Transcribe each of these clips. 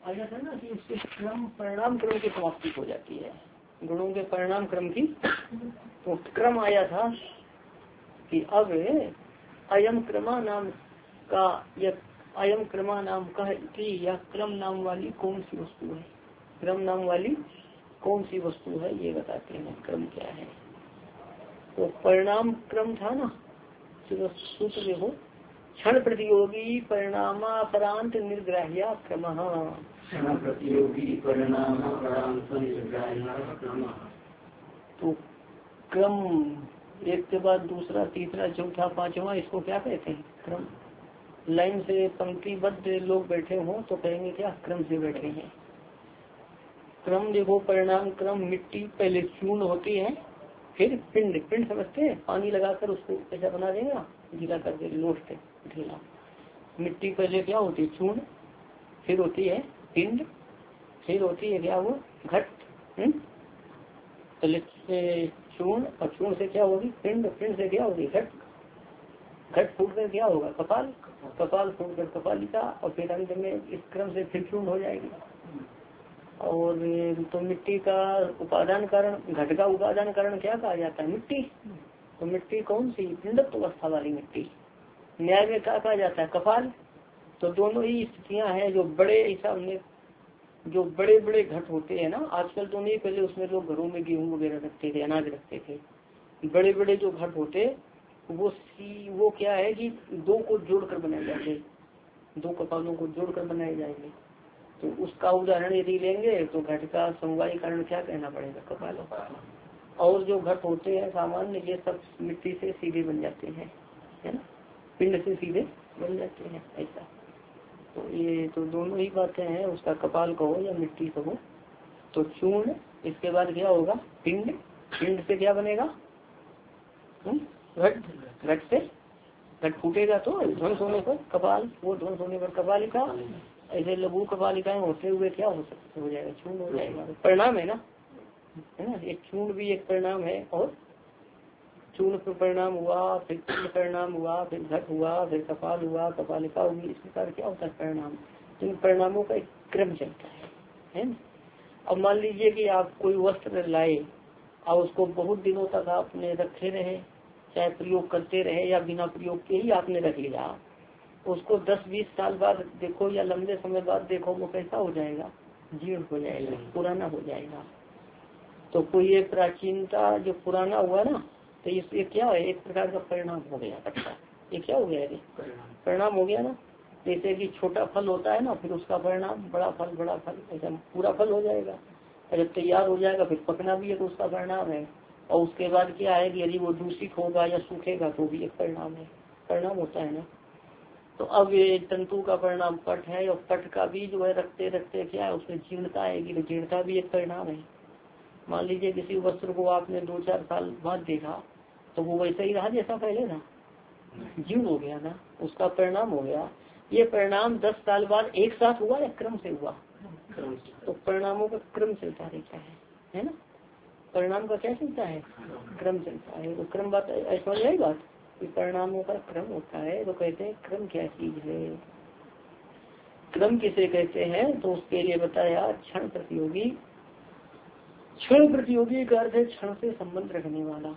आया था ना कि उसके क्रम परिणाम क्रम की समाप्ति हो जाती है, गुणों के परिणाम क्रम की। तो क्रम आया था कि अब अयम क्रमा नाम का या अयम क्रमा नाम का या क्रम नाम वाली कौन सी वस्तु है, क्रम नाम वाली कौन सी वस्तु है ये बताते हैं क्रम क्या है। तो परिणाम क्रम था ना, सूत्र देखो, क्षण प्रतियोगी परिणामापरांत निर्ग्राह्य क्रम। तो क्रम एक के बाद दूसरा तीसरा चौथा पांचवा इसको क्या कहते हैं, क्रम। लाइन से पंक्तिबद्ध लोग बैठे हों तो कहेंगे क्या, क्रम से बैठे हैं। क्रम देखो, परिणाम क्रम, मिट्टी पहले चूर्ण होती है, फिर पिंड, पिंड समझते हैं, पानी लगाकर उसको ऐसा बना देगा, गीला करके लोट ढीला। मिट्टी पहले क्या होती है, चूर्ण, फिर होती है पिंड, फिर होती है क्या वो घट। पहले चूर्ण, और चूर्ण से क्या होगी पिंड, पिंड से क्या होगी घट, घट फूट कर क्या होगा कपाल, कपाल फूट कर कपालिका, और फिर अंत में इस क्रम से फिर चूर्ण हो जाएगी। और तो मिट्टी का उपादान कारण, घट का उपादान कारण क्या कहा जाता है, मिट्टी। तो मिट्टी कौन सी, पिंडत्व अवस्था वाली मिट्टी। न्याय में क्या कहा जाता है, कपाल। तो दोनों ही स्थितियां हैं। जो बड़े हिसाब में जो बड़े बड़े घट होते हैं ना, आजकल तो नहीं, पहले उसमें लोग घरों में गेहूं वगैरह रखते थे, अनाज रखते थे। बड़े बड़े जो घट होते वो क्या है कि दो को जोड़कर बनाए जाते, दो कपालों को जोड़कर बनाए जाएंगे। तो उसका उदाहरण यदि लेंगे तो घट का समवाय कारण क्या कहना पड़ेगा, कपाल। और जो घट होते हैं सामान्य, ये सब मिट्टी से सीधे बन जाते हैं, है ना, पिंड से सीधे बन जाते हैं ऐसा। तो ये तो दोनों ही बातें हैं, उसका कपाल कहो या मिट्टी कहो। तो चूर्ण, इसके बाद क्या होगा पिंड, पिंड से क्या बनेगा घट, घट से घट फूटेगा तो ध्वंस होने पर कपाल, वो ध्वंस होने पर कपालिका। ऐसे लघु कपालिकाएं होते हुए क्या हो सकते, हो जाएगा चूर्ण हो जाएगा। परिणाम है ना, है ना, एक चूर्ण भी एक परिणाम है। और चूर्ण पर परिणाम हुआ, फिर पिंड परिणाम हुआ, फिर घट हुआ, फिर कपाल हुआ, कपालिका हुई। इस प्रकार क्या होता है परिणाम। इन परिणामों का एक क्रम चलता है ना। अब मान लीजिए कि आप कोई वस्त्र लाए और उसको बहुत दिनों तक आपने रखे रहे, चाहे प्रयोग करते रहे या बिना प्रयोग के ही आपने रख लिया, उसको 10-20 साल बाद देखो या लंबे समय बाद देखो, वो कैसा हो जाएगा, जीर्ण हो जाएगा, पुराना हो जाएगा। तो कोई एक प्राचीनता जो पुराना हुआ ना, तो ये क्या है, एक प्रकार का परिणाम हो गया अच्छा। ये क्या हो गया, परिणाम हो गया ना। जैसे कि छोटा फल होता है ना, फिर उसका परिणाम बड़ा फल, बड़ा फल, ऐसा पूरा फल हो जाएगा। जब तैयार हो जाएगा फिर पकना भी है तो उसका परिणाम है। और उसके बाद क्या है कि यदि वो दूषित होगा या सूखेगा तो भी एक परिणाम है, परिणाम होता है ना। तो अब ये तंतु का परिणाम पट है, और पट का भी जो है रखते रखते क्या है उसमें जीर्णता आएगी, तो जीर्णता भी एक परिणाम है। मान लीजिए किसी वस्त्र को आपने 2-4 साल बाद देखा तो वो वैसा ही रहा जैसा पहले था, जीर्ण हो गया ना, उसका परिणाम हो गया। ये परिणाम 10 साल बाद एक साथ हुआ या क्रम से हुआ, तो परिणामों का क्रम चलता रहता है ना। परिणाम का क्या चलता है, क्रम चलता है। तो क्रम बात ऐसा हो जाए बात कि परिणामों का क्रम होता है। तो कहते हैं क्रम क्या चीज है, क्रम किसे कहते हैं, तो उसके लिए बताया क्षण प्रतियोगी। क्षण प्रतियोगी का अर्थ है क्षण से संबंध रखने वाला।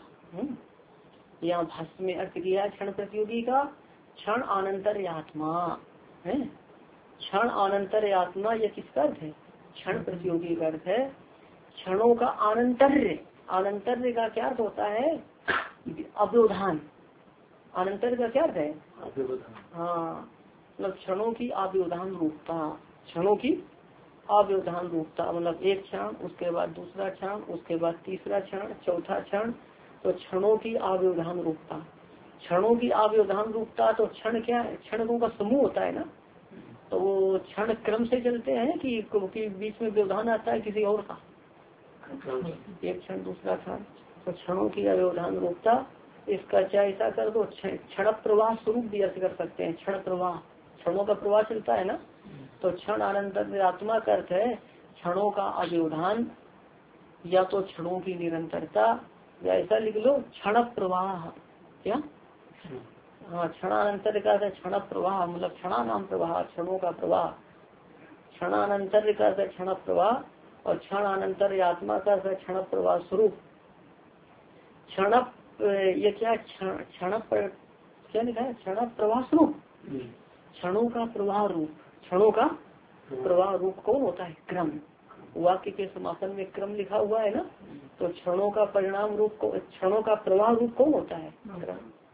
यहाँ भाष्य में अर्थ किया क्षण प्रतियोगी का, क्षण अनंतर आत्मा है, क्षण अनंतर आत्मा। यह किसका अर्थ है, क्षण प्रतियोगी का अर्थ है क्षणों का अनंतर्य। अनंतर्य का क्या अर्थ होता है, अव्यवधान। अनंतर का क्या अर्थ है, हाँ, मतलब क्षणों की अव्यवधान रूपता, क्षणों की अव्यवधान रूपता, मतलब एक क्षण, उसके बाद दूसरा क्षण, उसके बाद तीसरा क्षण, चौथा क्षण। तो क्षणों की अव्यवधान रूपता, क्षणों की अव्यवधान रूपता। तो क्षण क्या है, क्षणों का समूह होता है ना। तो वो क्षण क्रम से चलते हैं कि बीच में व्यवधान आता है किसी और का, एक क्षण दूसरा क्षण। तो क्षणों की अव्यवधान रूपता, इसका चाहे ऐसा कर दो क्षण प्रवाह स्वरूप भी अर्थ कर सकते हैं। क्षण प्रवाह, क्षणों का प्रवाह चलता है ना। तो क्षण अनंतर आत्मा का अर्थ है क्षणों का अव्यवधान, या तो क्षणों की निरंतरता, या ऐसा लिख लो क्षण प्रवाह। क्या, हाँ, क्षणानंतर का क्षण प्रवाह, मतलब क्षणा नाम प्रवाह, क्षणों का प्रवाह। क्षणानंतर का क्षण प्रवाह और क्षणानंतर आत्मा का क्षण प्रवाह स्वरूप। क्षण ये क्या क्षण क्या लिखा है? क्षण प्रवाह स्वरूप, क्षणों का प्रवाह रूप। क्षणों का प्रवाह रूप कौन होता है? क्रम। वाक्य के समापन में क्रम लिखा हुआ है ना, तो क्षणों का परिणाम रूप को, क्षणों का प्रवाह रूप कौन होता है? क्रम।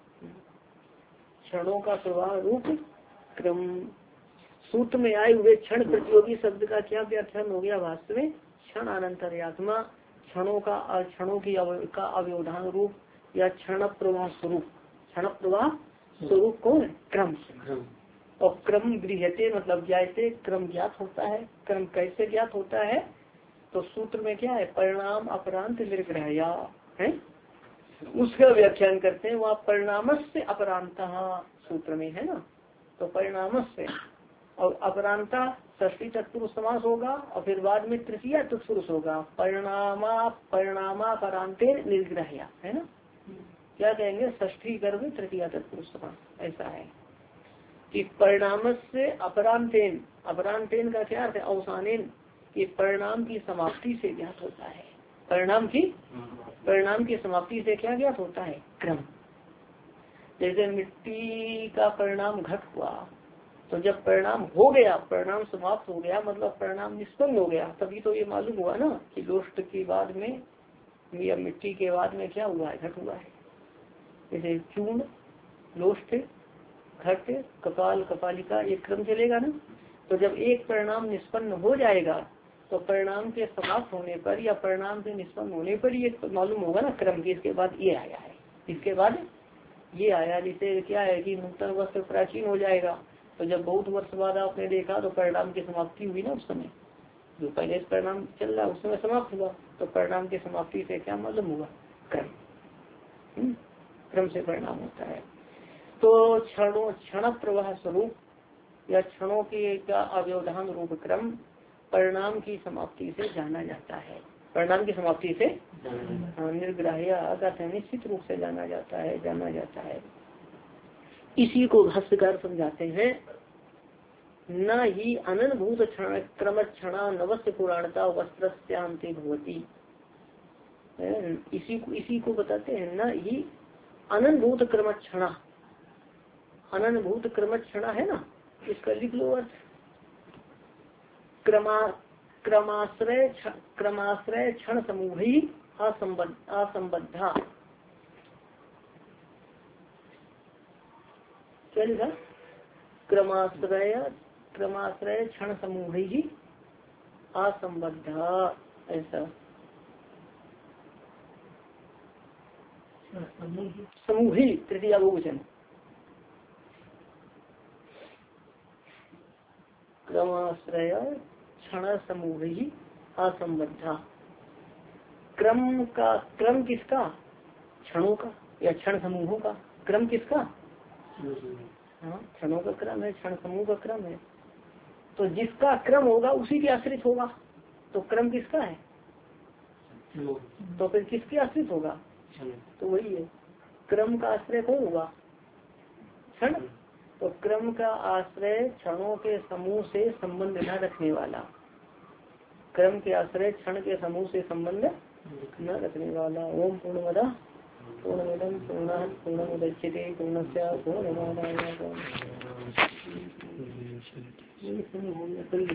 क्षणों का प्रवाह रूप क्रम। सूत्र में आए हुए क्षण प्रतियोगी शब्द का क्या व्याख्यान हो गया भाष्य में? क्षण अनंतर आत्मा, क्षणों का अव्यवधान रूप या क्षण प्रवाह स्वरूप। क्षण प्रवाह स्वरूप कौन है? क्रम। और क्रम गृह्यते मतलब ज्ञाते, क्रम ज्ञात होता है। क्रम कैसे ज्ञात होता है? तो सूत्र में क्या है? परिणाम अपरांत निर्ग्रहया है, उसका व्याख्यान करते हैं। वहाँ परिणामस्य अपरांता सूत्र में है ना, तो परिणामस्य और अपरांता षष्ठी तत्पुरुष समास होगा और फिर बाद में तृतीया तत्पुरुष होगा। परिणामापरांते निर्ग्रहया है ना, क्या कहेंगे? षष्ठी गर्भ तृतीया तत्पुरुष समास, ऐसा है कि परिणाम से अपरांतेन, अपरांतेन का क्या अर्थ है? अवसानेन, कि परिणाम की समाप्ति से ज्ञात होता है। परिणाम की समाप्ति से क्या ज्ञात होता है? क्रम। जैसे मिट्टी का परिणाम घट हुआ, तो जब परिणाम हो गया, परिणाम समाप्त हो गया मतलब परिणाम निष्पन्न हो गया, तभी तो ये मालूम हुआ ना कि लोष्ट के बाद में या मिट्टी के बाद में क्या हुआ है? घट हुआ है। जैसे चूर्ण, लोष्ट, घट, कपाल, कपालिका, एक क्रम चलेगा ना। तो जब एक परिणाम निष्पन्न हो जाएगा तो परिणाम के समाप्त होने पर या परिणाम के निष्पन्न होने पर ये मालूम होगा ना क्रम की, इसके बाद ये आया है, इसके बाद ये आया। जैसे क्या है कि नूतन वस्त्र प्राचीन हो जाएगा, तो जब बहुत वर्ष बाद आपने देखा तो परिणाम की समाप्ति हुई ना, उस समय जो पहले परिणाम चल रहा उस समय समाप्त हुआ, तो परिणाम की समाप्ति से क्या मालूम हुआ? क्रम। क्रम से परिणाम होता है। तो क्षण प्रवाह स्वरूप या क्षणों के का अव्यवधान रूप क्रम परिणाम की समाप्ति से जाना जाता है। परिणाम की समाप्ति से निर्ग्राह्य निश्चित रूप से जाना जाता है। इसी को भाष्यकार समझाते हैं, न ही अननुभूत क्रम क्षणा नवस्य पुराणता वस्त्रस्यांते भवति। इसी को बताते हैं, न ही अननुभूत क्रम क्षणा, अननुभूत क्रम क्षणा है ना, इसका लिख लो अर्थ। क्रमाश्रय क्षण समूह ही असंबद्धा। क्या लिखा? क्रमाश्रय क्षण समूह ही असंबद्धा, ऐसा। समूह ही तृतीया बहुवचन। क्रमाश्रय क्षण समूह ही असंबद्धा। क्रम किसका? क्षणों का या क्षण समूहों का। क्रम किसका? हाँ, क्षणों का क्रम है, क्षण समूह का क्रम है। तो जिसका क्रम होगा उसी के आश्रित होगा। तो क्रम किसका है? तो फिर किसके आश्रित होगा? तो वही है, क्रम का आश्रय कौन हुआ? क्षण। तो क्रम का आश्रय क्षणों के समूह से संबंध न रखने वाला, क्रम के आश्रय क्षण के समूह से संबंध न रखने वाला। ओम पूर्णमदः पूर्णमिदं पूर्णात् पूर्णमुदच्यते पूर्णस्य पूर्णमादाय